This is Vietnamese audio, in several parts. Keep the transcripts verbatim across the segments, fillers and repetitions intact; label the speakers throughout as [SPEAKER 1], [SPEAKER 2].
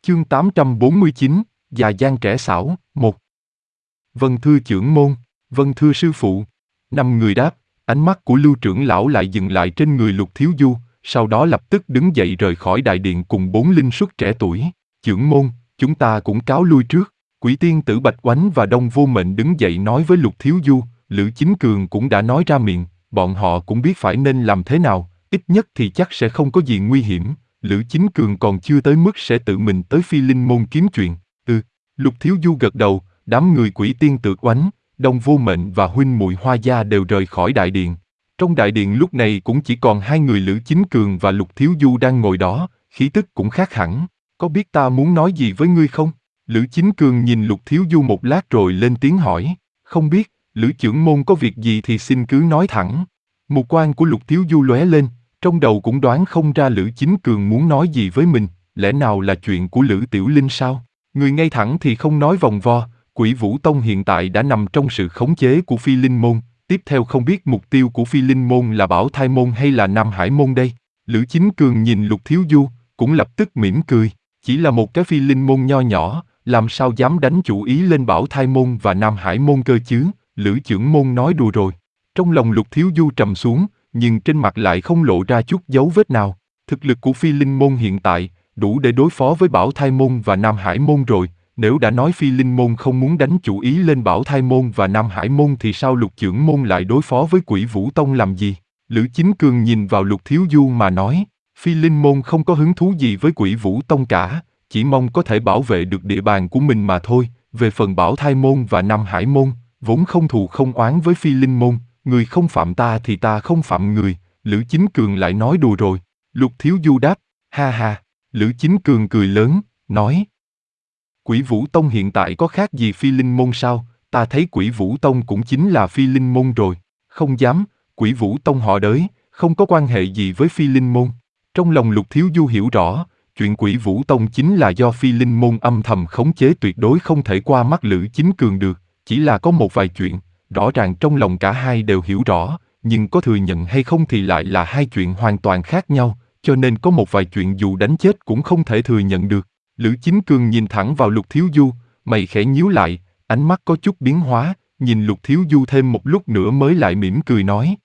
[SPEAKER 1] Chương tám trăm bốn mươi chín, Già Giang trẻ xảo, một. Vâng thưa chưởng môn, vâng thưa sư phụ. Năm người đáp, ánh mắt của Lưu trưởng lão lại dừng lại trên người Lục Thiếu Du, sau đó lập tức đứng dậy rời khỏi đại điện cùng bốn linh xuất trẻ tuổi. Chưởng môn, chúng ta cũng cáo lui trước. Quỷ tiên tử Bạch Oánh và Đông Vô Mệnh đứng dậy nói với Lục Thiếu Du, Lữ Chính Cường cũng đã nói ra miệng, bọn họ cũng biết phải nên làm thế nào, ít nhất thì chắc sẽ không có gì nguy hiểm. Lữ Chính Cường còn chưa tới mức sẽ tự mình tới Phi Linh môn kiếm chuyện. Ừ, Lục Thiếu Du gật đầu, đám người Quỷ tiên tử Oánh, Đông Vô Mệnh và huynh muội Hoa Gia đều rời khỏi đại điện. Trong đại điện lúc này cũng chỉ còn hai người Lữ Chính Cường và Lục Thiếu Du đang ngồi đó, khí tức cũng khác hẳn. Có biết ta muốn nói gì với ngươi không? Lữ Chính Cường nhìn Lục Thiếu Du một lát rồi lên tiếng hỏi. Không biết, Lữ trưởng môn có việc gì thì xin cứ nói thẳng. Mục quan của Lục Thiếu Du lóe lên, trong đầu cũng đoán không ra Lữ Chính Cường muốn nói gì với mình, lẽ nào là chuyện của Lữ Tiểu Linh sao? Người ngay thẳng thì không nói vòng vo, Quỷ Vũ Tông hiện tại đã nằm trong sự khống chế của Phi Linh môn, tiếp theo không biết mục tiêu của Phi Linh môn là Bảo Thai môn hay là Nam Hải môn đây? Lữ Chính Cường nhìn Lục Thiếu Du, cũng lập tức mỉm cười, chỉ là một cái Phi Linh môn nho nhỏ, làm sao dám đánh chủ ý lên Bảo Thai môn và Nam Hải môn cơ chứ? Lữ trưởng môn nói đùa rồi. Trong lòng Lục Thiếu Du trầm xuống, nhưng trên mặt lại không lộ ra chút dấu vết nào. Thực lực của Phi Linh môn hiện tại đủ để đối phó với Bảo Thai môn và Nam Hải môn rồi. Nếu đã nói Phi Linh môn không muốn đánh chủ ý lên Bảo Thai môn và Nam Hải môn thì sao Lục trưởng môn lại đối phó với Quỷ Vũ Tông làm gì? Lữ Chính Cường nhìn vào Lục Thiếu Du mà nói, Phi Linh môn không có hứng thú gì với Quỷ Vũ Tông cả, chỉ mong có thể bảo vệ được địa bàn của mình mà thôi. Về phần Bảo Thai môn và Nam Hải môn, vốn không thù không oán với Phi Linh môn, người không phạm ta thì ta không phạm người. Lữ Chính Cường lại nói đùa rồi. Lục Thiếu Du đáp, ha ha. Lữ Chính Cường cười lớn, nói, Quỷ Vũ Tông hiện tại có khác gì Phi Linh môn sao? Ta thấy Quỷ Vũ Tông cũng chính là Phi Linh môn rồi. Không dám, Quỷ Vũ Tông họ đới, không có quan hệ gì với Phi Linh môn. Trong lòng Lục Thiếu Du hiểu rõ, chuyện Quỷ Vũ Tông chính là do Phi Linh môn âm thầm khống chế, tuyệt đối không thể qua mắt Lữ Chính Cường được. Chỉ là có một vài chuyện, rõ ràng trong lòng cả hai đều hiểu rõ, nhưng có thừa nhận hay không thì lại là hai chuyện hoàn toàn khác nhau, cho nên có một vài chuyện dù đánh chết cũng không thể thừa nhận được. Lữ Chính Cường nhìn thẳng vào Lục Thiếu Du, mày khẽ nhíu lại, ánh mắt có chút biến hóa, nhìn Lục Thiếu Du thêm một lúc nữa mới lại mỉm cười nói.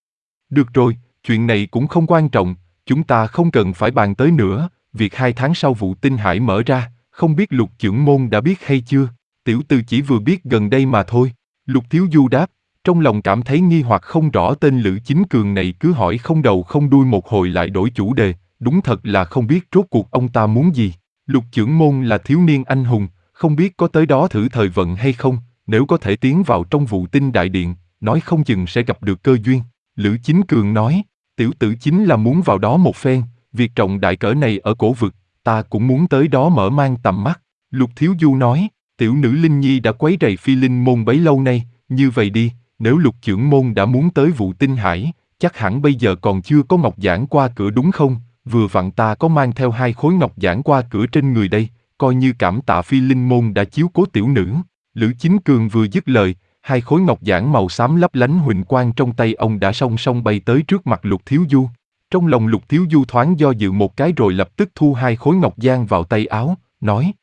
[SPEAKER 1] Được rồi, chuyện này cũng không quan trọng, chúng ta không cần phải bàn tới nữa, việc hai tháng sau vụ Tinh Hải mở ra, không biết Lục trưởng môn đã biết hay chưa? Tiểu tử chỉ vừa biết gần đây mà thôi. Lục Thiếu Du đáp, trong lòng cảm thấy nghi hoặc không rõ tên Lữ Chính Cường này cứ hỏi không đầu không đuôi một hồi lại đổi chủ đề, đúng thật là không biết rốt cuộc ông ta muốn gì. Lục trưởng môn là thiếu niên anh hùng, không biết có tới đó thử thời vận hay không, nếu có thể tiến vào trong vụ Tinh đại điện, nói không chừng sẽ gặp được cơ duyên. Lữ Chính Cường nói, tiểu tử chính là muốn vào đó một phen, việc trọng đại cỡ này ở cổ vực, ta cũng muốn tới đó mở mang tầm mắt. Lục Thiếu Du nói, tiểu nữ Linh Nhi đã quấy rầy Phi Linh môn bấy lâu nay, như vậy đi, nếu Lục trưởng môn đã muốn tới vụ Tinh Hải, chắc hẳn bây giờ còn chưa có ngọc giản qua cửa đúng không? Vừa vặn ta có mang theo hai khối ngọc giản qua cửa trên người đây, coi như cảm tạ Phi Linh môn đã chiếu cố tiểu nữ. Lữ Chính Cường vừa dứt lời, hai khối ngọc giản màu xám lấp lánh huỳnh quang trong tay ông đã song song bay tới trước mặt Lục Thiếu Du. Trong lòng Lục Thiếu Du thoáng do dự một cái rồi lập tức thu hai khối ngọc giản vào tay áo, nói.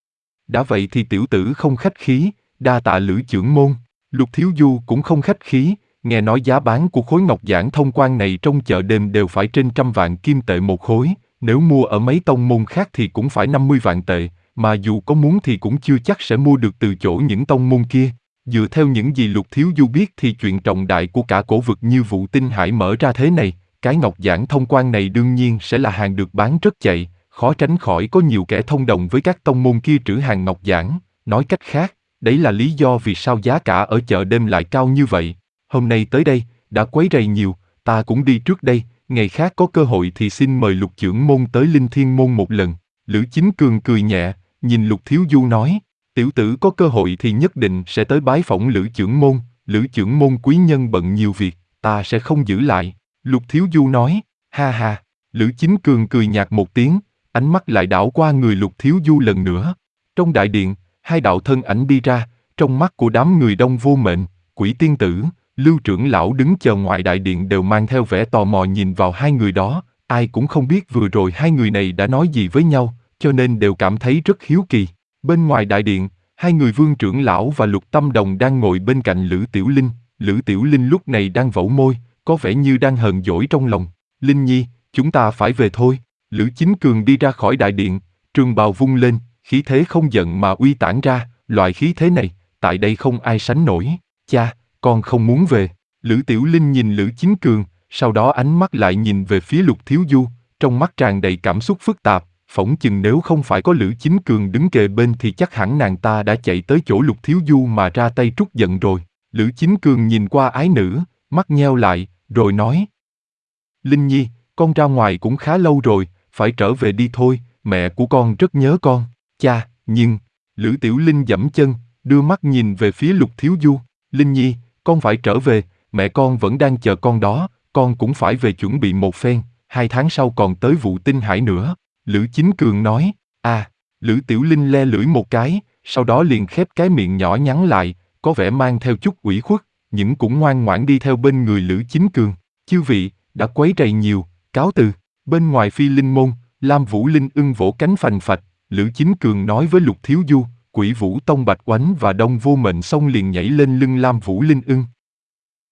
[SPEAKER 1] Đã vậy thì tiểu tử không khách khí, đa tạ Lữ trưởng môn. Lục Thiếu Du cũng không khách khí, nghe nói giá bán của khối ngọc giản thông quan này trong chợ đêm đều phải trên trăm vạn kim tệ một khối, nếu mua ở mấy tông môn khác thì cũng phải năm mươi vạn tệ, mà dù có muốn thì cũng chưa chắc sẽ mua được từ chỗ những tông môn kia. Dựa theo những gì Lục Thiếu Du biết thì chuyện trọng đại của cả cổ vực như vụ Tinh Hải mở ra thế này, cái ngọc giản thông quan này đương nhiên sẽ là hàng được bán rất chạy, khó tránh khỏi có nhiều kẻ thông đồng với các tông môn kia trữ hàng ngọc giản. Nói cách khác, đấy là lý do vì sao giá cả ở chợ đêm lại cao như vậy. Hôm nay tới đây, đã quấy rầy nhiều, ta cũng đi trước đây, ngày khác có cơ hội thì xin mời Lục trưởng môn tới Linh Thiên môn một lần. Lữ Chính Cường cười nhẹ, nhìn Lục Thiếu Du nói, tiểu tử có cơ hội thì nhất định sẽ tới bái phỏng Lữ trưởng môn, Lữ trưởng môn quý nhân bận nhiều việc, ta sẽ không giữ lại. Lục Thiếu Du nói, ha ha. Lữ Chính Cường cười nhạt một tiếng, ánh mắt lại đảo qua người Lục Thiếu Du lần nữa. Trong đại điện, hai đạo thân ảnh đi ra, trong mắt của đám người Đông Vô Mệnh, Quỷ tiên tử, Lưu trưởng lão đứng chờ ngoài đại điện đều mang theo vẻ tò mò nhìn vào hai người đó, ai cũng không biết vừa rồi hai người này đã nói gì với nhau, cho nên đều cảm thấy rất hiếu kỳ. Bên ngoài đại điện, hai người Vương trưởng lão và Lục Tâm Đồng đang ngồi bên cạnh Lữ Tiểu Linh. Lữ Tiểu Linh lúc này đang vẫu môi, có vẻ như đang hờn dỗi trong lòng. Linh Nhi, chúng ta phải về thôi. Lữ Chính Cường đi ra khỏi đại điện, trường bào vung lên, khí thế không giận mà uy tản ra, loại khí thế này, tại đây không ai sánh nổi. Cha, con không muốn về. Lữ Tiểu Linh nhìn Lữ Chính Cường, sau đó ánh mắt lại nhìn về phía Lục Thiếu Du, trong mắt tràn đầy cảm xúc phức tạp, phỏng chừng nếu không phải có Lữ Chính Cường đứng kề bên thì chắc hẳn nàng ta đã chạy tới chỗ Lục Thiếu Du mà ra tay trút giận rồi. Lữ Chính Cường nhìn qua ái nữ, mắt nheo lại, rồi nói: Linh Nhi, con ra ngoài cũng khá lâu rồi, phải trở về đi thôi, mẹ của con rất nhớ con. Cha, nhưng... Lữ Tiểu Linh giẫm chân, đưa mắt nhìn về phía Lục Thiếu Du. Linh Nhi, con phải trở về, mẹ con vẫn đang chờ con đó, con cũng phải về chuẩn bị một phen, hai tháng sau còn tới vụ Tinh Hải nữa. Lữ Chính Cường nói. À, Lữ Tiểu Linh le lưỡi một cái, sau đó liền khép cái miệng nhỏ nhắn lại, có vẻ mang theo chút ủy khuất, nhưng cũng ngoan ngoãn đi theo bên người Lữ Chính Cường. Chư vị, đã quấy rầy nhiều, cáo từ. Bên ngoài Phi Linh môn, Lam Vũ Linh ưng vỗ cánh phành phạch, Lữ Chính Cường nói với Lục Thiếu Du, Quỷ Vũ Tông Bạch Oánh và Đông Vô Mệnh Song liền nhảy lên lưng Lam Vũ Linh ưng.